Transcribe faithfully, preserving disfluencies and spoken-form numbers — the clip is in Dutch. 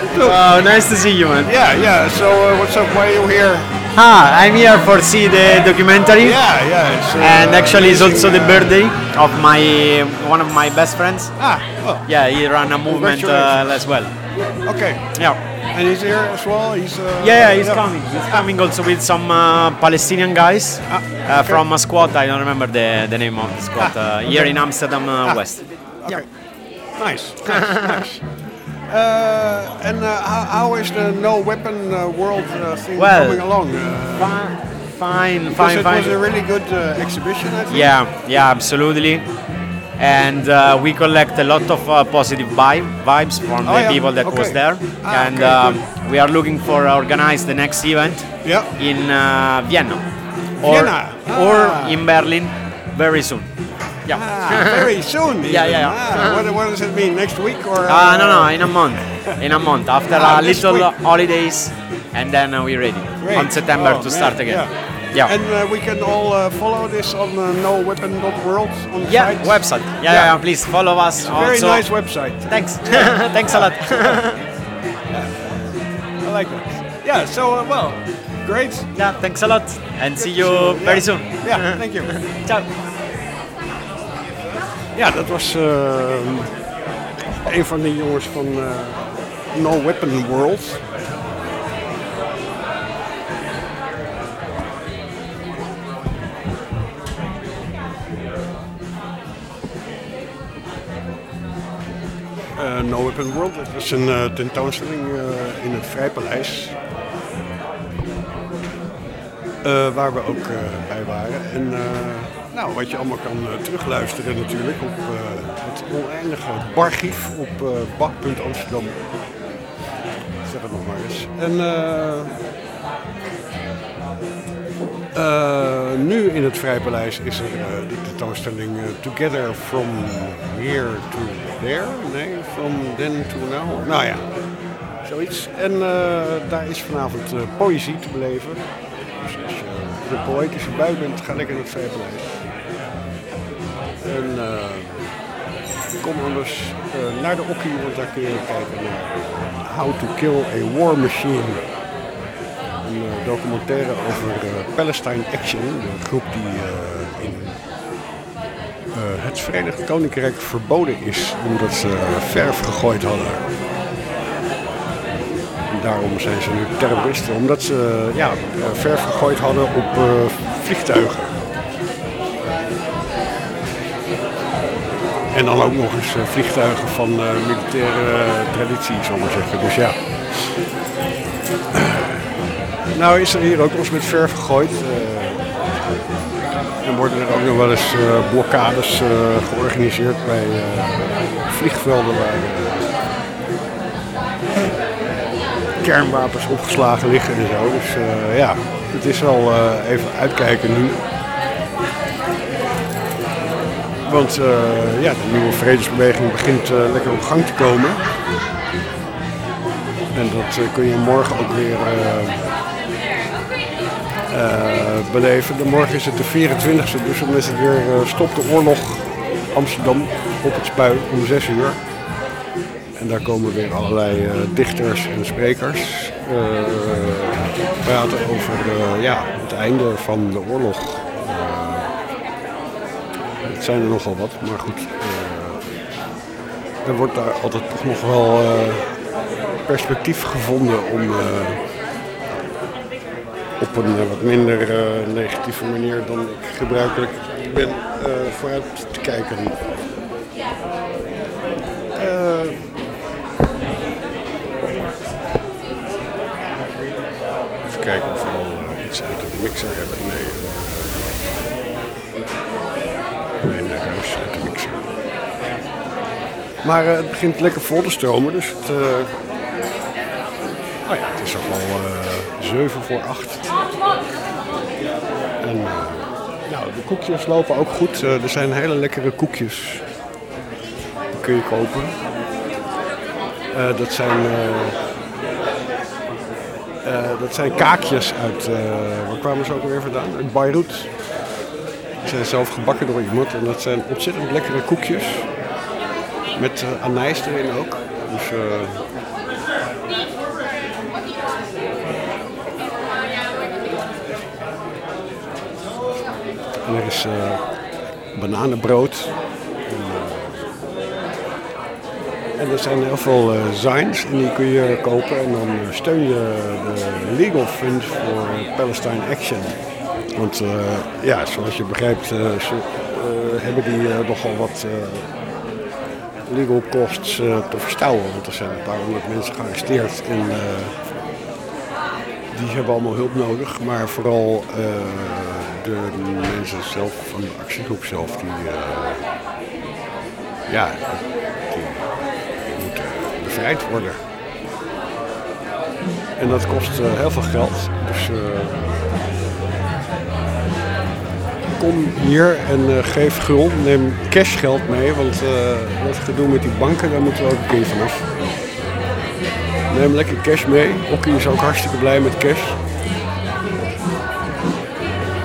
Oh, nice to see you, man. Yeah, yeah. So uh, what's up? Why are you here? Ah, I'm here for see the documentary. Yeah, yeah. It's, uh, And actually, it's also the amazing, uh, birthday of my one of my best friends. Ah, well, Yeah, he ran a movement uh, Congratulations. as well. okay. Yeah. And he's here as well. He's uh, Yeah, yeah, he's coming. He's coming also with some uh, Palestinian guys Ah, uh, okay. from a squad. I don't remember the, the name of the squad. Ah, uh, Here okay. in Amsterdam uh, Ah. West. Okay. Nice, nice, nice. Uh, and uh, how, how is the no weapon uh, world uh, thing Well, coming along? Uh, Fine, fine, because fine, it fine. was a really good uh, exhibition, I think. Yeah, yeah, absolutely. And uh, we collect a lot of uh, positive vibe, vibes from Oh, the yeah. people that Okay. was there, Ah, and okay, um, we are looking for organize the next event Yeah. in uh, Vienna, or Vienna. or Ah. in Berlin very soon. Yeah. Ah, very soon. Yeah, even. yeah, yeah. Ah, what, what does it mean? Next week or? Uh, no, no, in a month. In a month, after Ah, a this little week. holidays, and then uh, we're ready Great. on September Oh, to man, start again. Yeah. Yeah. And uh, we can all uh, follow this on uh, no weapon dot world on the Yeah, site. website. Yeah, yeah, Yeah. yeah, please follow us. Very also. nice website. Thanks. Thanks a lot. I like that. Yeah. So uh, well, great. Yeah, thanks a lot, and see you Yeah. very soon. Yeah. Thank you. Ciao. Ja, dat was uh, een van de jongens van uh, No Weapon World. Uh, no Weapon World, dat is een uh, tentoonstelling uh, in het Vrijpaleis. Uh, waar we ook uh, bij waren. En uh, nou, wat je allemaal kan uh, terugluisteren natuurlijk op uh, het oneindige barchief op uh, bach punt amsterdam. Zeg het nog maar eens. En uh, uh, nu in het Vrijpaleis is er uh, de tentoonstelling uh, Together from Here to There. Nee, from then to now. Nou ja, zoiets. En uh, daar is vanavond uh, poëzie te beleven. Dus als je in de poëtische bui bent, ga lekker naar het Vrijpaleis. En uh, kom anders uh, naar de Okkie, want daar kun je kijken naar How to Kill a War Machine. Een uh, documentaire over uh, Palestine Action, de groep die uh, in uh, het Verenigd Koninkrijk verboden is omdat ze verf gegooid hadden. Daarom zijn ze nu terroristen, omdat ze ja, verf gegooid hadden op uh, vliegtuigen. En dan ook nog eens uh, vliegtuigen van uh, militaire uh, traditie, zal ik maar zeggen. Dus ja. Nou is er hier ook wel eens met verf gegooid. Uh, en worden er ook nog wel eens uh, blokkades uh, georganiseerd bij uh, vliegvelden waar uh, kernwapens opgeslagen liggen en zo. Dus uh, ja, het is wel uh, even uitkijken nu. Want uh, ja, de nieuwe vredesbeweging begint uh, lekker op gang te komen. En dat uh, kun je morgen ook weer uh, uh, beleven. De morgen is het de vierentwintigste, dus dan is het weer uh, Stop de Oorlog Amsterdam op het Spui om zes uur. En daar komen weer allerlei uh, dichters en sprekers uh, praten over uh, ja, het einde van de oorlog. Het zijn er nogal wat, maar goed. Uh, er wordt daar altijd toch nog wel uh, perspectief gevonden om uh, op een uh, wat minder uh, negatieve manier dan ik gebruikelijk ben uh, vooruit te kijken. Uh, even kijken of we al uh, iets uit de mixer hebben. Nee. Nee, naar huis uit de mixer. Maar uh, het begint lekker vol te stromen, dus het, uh... oh ja, het is ook al uh, zeven voor acht. En uh, nou, de koekjes lopen ook goed. Uh, er zijn hele lekkere koekjes. Die kun je kopen. Uh, dat zijn... Uh, uh, dat zijn kaakjes uit... Uh, waar kwamen ze ook alweer vandaan? Uit Beirut. Ze zijn zelf gebakken door iemand en dat zijn ontzettend lekkere koekjes. Met uh, anijs erin ook. Dus uh, En er is uh, bananenbrood. En, uh, en er zijn heel veel uh, signs en die kun je kopen. En dan steun je de legal fund voor Palestine Action. Want uh, ja, zoals je begrijpt uh, ze, uh, hebben die uh, nogal wat uh, legal costs uh, te verstouwen. Want er zijn een paar honderd mensen gearresteerd en uh, die hebben allemaal hulp nodig. Maar vooral uh, de mensen zelf, van de actiegroep zelf, die, uh, ja, die, die moeten bevrijd worden. En dat kost uh, heel veel geld. Dus uh, kom hier en uh, geef guld, neem cashgeld mee, want uh, dat gedoe met die banken, daar moeten we ook een keer vanaf. Neem lekker cash mee. Okkie is ook hartstikke blij met cash.